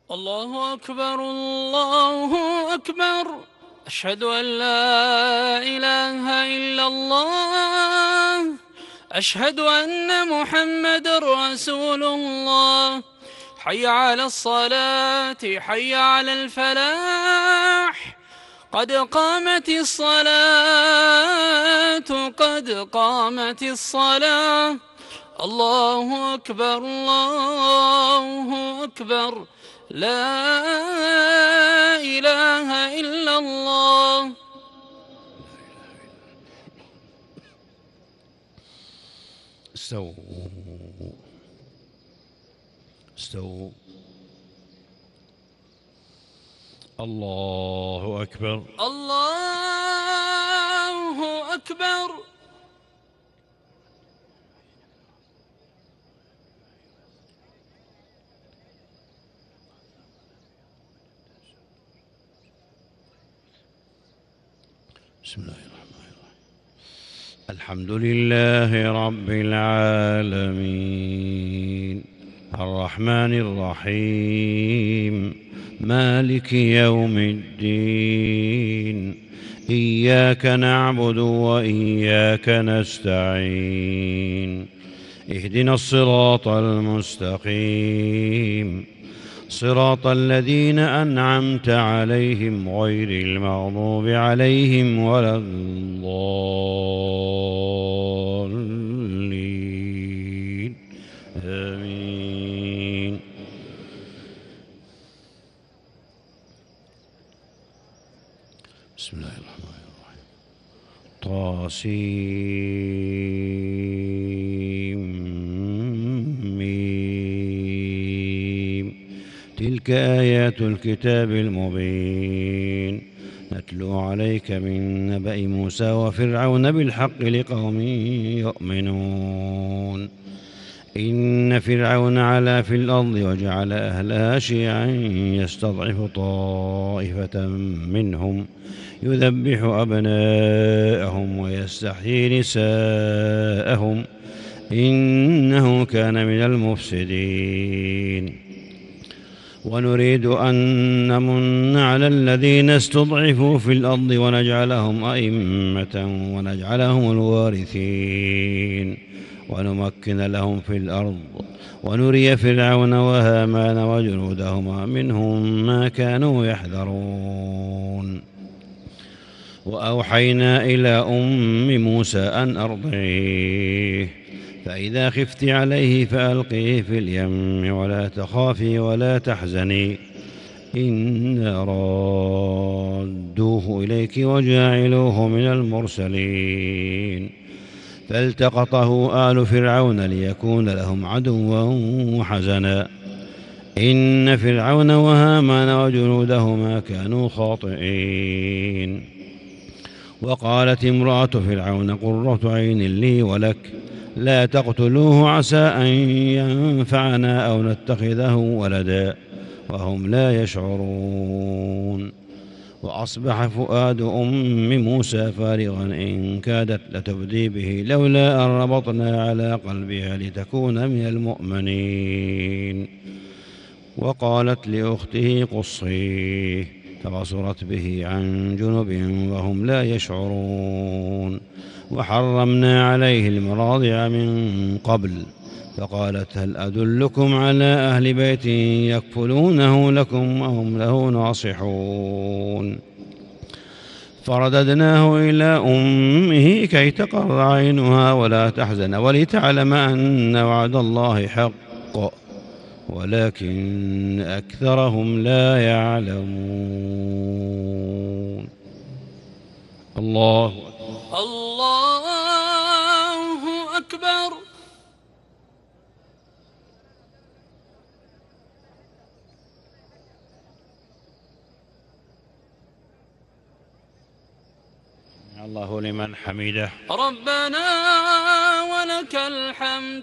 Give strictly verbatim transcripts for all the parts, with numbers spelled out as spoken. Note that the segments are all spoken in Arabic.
الله أكبر الله أكبر. أشهد أن لا إله إلا الله. أشهد أن محمد رسول الله. حي على الصلاة حي على الفلاح. قد قامت الصلاة قد قامت الصلاة. الله أكبر الله أكبر. لا إله إلا الله. استووا استووا. الله أكبر الله أكبر. بسم الله الرحمن الرحيم. الحمد لله رب العالمين الرحمن الرحيم مالك يوم الدين. إياك نعبد وإياك نستعين. اهدنا الصراط المستقيم صراط الذين أنعمت عليهم غير المغضوب عليهم ولا الضالين آمين. بسم الله الرحمن الرحيم. طاسيم تلك آيات الكتاب المبين نتلو عليك من نبأ موسى وفرعون بالحق لقوم يؤمنون. إن فرعون علا في الأرض وجعل أهلها شيعا يستضعف طائفة منهم يذبح أبناءهم ويستحيي نساءهم إنه كان من المفسدين. ونريد أن نمن على الذين استضعفوا في الأرض ونجعلهم أئمة ونجعلهم الوارثين ونمكن لهم في الأرض ونري فرعون وهامان وجنودهما منهم ما كانوا يحذرون. وأوحينا إلى أم موسى أن أرضعيه فإذا خفت عليه فألقيه في اليم ولا تخافي ولا تحزني إنا رادوه إليك وجاعلوه من المرسلين. فالتقطه آل فرعون ليكون لهم عدوا وحزنا إن فرعون وهامان وجنودهما كانوا خاطئين. وقالت امرأة فرعون قرة عين لي ولك لا تقتلوه عسى أن ينفعنا أو نتخذه ولدا وهم لا يشعرون. وأصبح فؤاد أم موسى فارغا إن كادت لتبدي به لولا أن ربطنا على قلبها لتكون من المؤمنين. وقالت لأخته قصيه فبصرت به عن جنب وهم لا يشعرون. وحرمنا عليه المراضع من قبل فقالت هل أدلكم على أهل بيت يكفلونه لكم وهم له ناصحون. فرددناه إلى أمه كي تقر عينها ولا تحزن ولتعلم أن وعد الله حق ولكن أكثرهم لا يعلمون. الله الله أكبر. الله لمن حمده. ربنا ولك الحمد.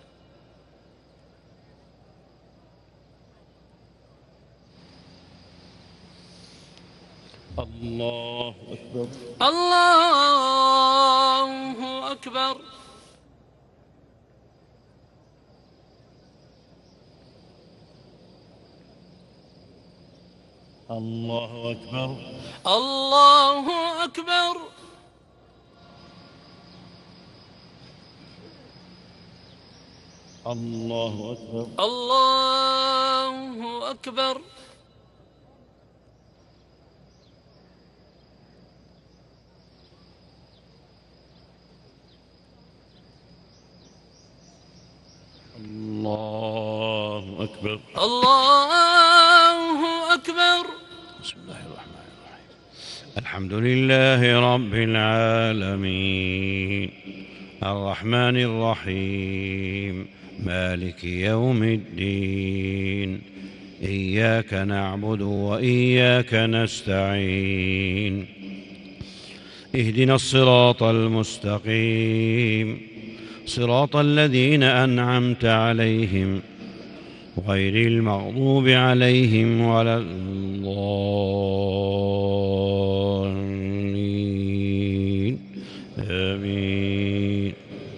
الله أكبر. الله أكبر. الله أكبر. الله أكبر. الله أكبر. الله أكبر. الله أكبر. الله أكبر. بسم الله الرحمن الرحيم. الحمد لله رب العالمين الرحمن الرحيم مالك يوم الدين إياك نعبد وإياك نستعين اهدنا الصراط المستقيم صراط الذين أنعمت عليهم غير المغضوب عليهم ولا الضالين آمين.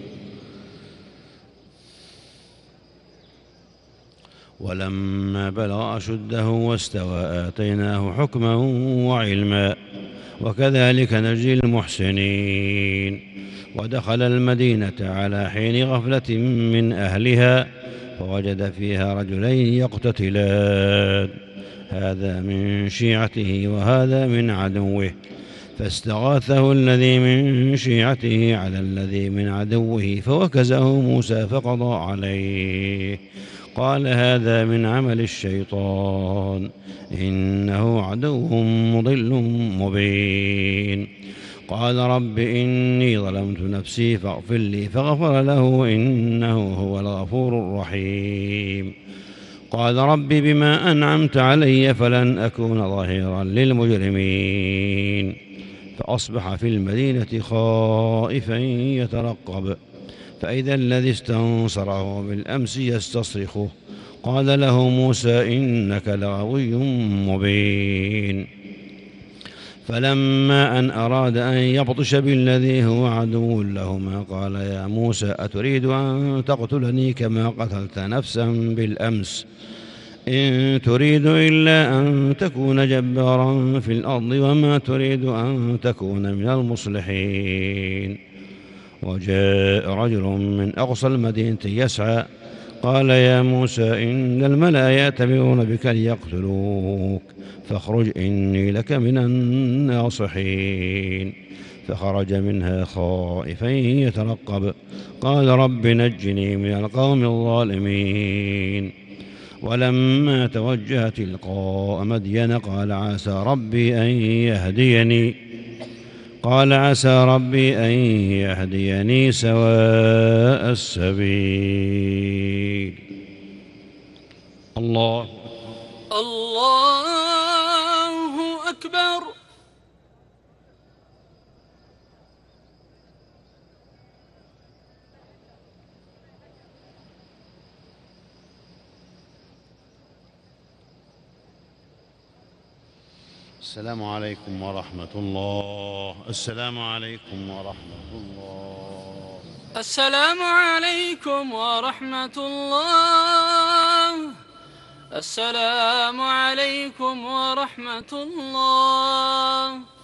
ولما بلغ أشده واستوى آتيناه حكما وعلما وكذلك نجزي المحسنين. ودخل المدينة على حين غفلة من أهلها فوجد فيها رجلين يقتتلان هذا من شيعته وهذا من عدوه فاستغاثه الذي من شيعته على الذي من عدوه فوكزه موسى فقضى عليه قال هذا من عمل الشيطان إنه عدو مضل مبين. قال رب إني ظلمت نفسي فاغفر لي فغفر له إنه هو الغفور الرحيم. قال رب بما أنعمت علي فلن أكون ظهيرا للمجرمين. فأصبح في المدينة خائفا يترقب فإذا الذي استنصره بالأمس يستصرخه قال له موسى إنك لغوي مبين. فلما أن أراد أن يبطش بالذي هو عدو لهما قال يا موسى أتريد أن تقتلني كما قتلت نفسا بالأمس إن تريد إلا أن تكون جبارا في الأرض وما تريد أن تكون من المصلحين. وجاء رجل من أقصى المدينة يسعى قال يا موسى إن الملأ يأتمرون بك ليقتلوك فاخرج إني لك من الناصحين. فخرج منها خائفا يترقب قال رب نجني من القوم الظالمين. ولما توجه تلقاء مدين قال عسى ربي أن يهديني قال عسى ربي أن يهديني سواء السبيل. الله الله أكبر. السلام عليكم ورحمة الله. السلام عليكم ورحمة الله. السلام عليكم ورحمة الله. السلام عليكم ورحمة الله.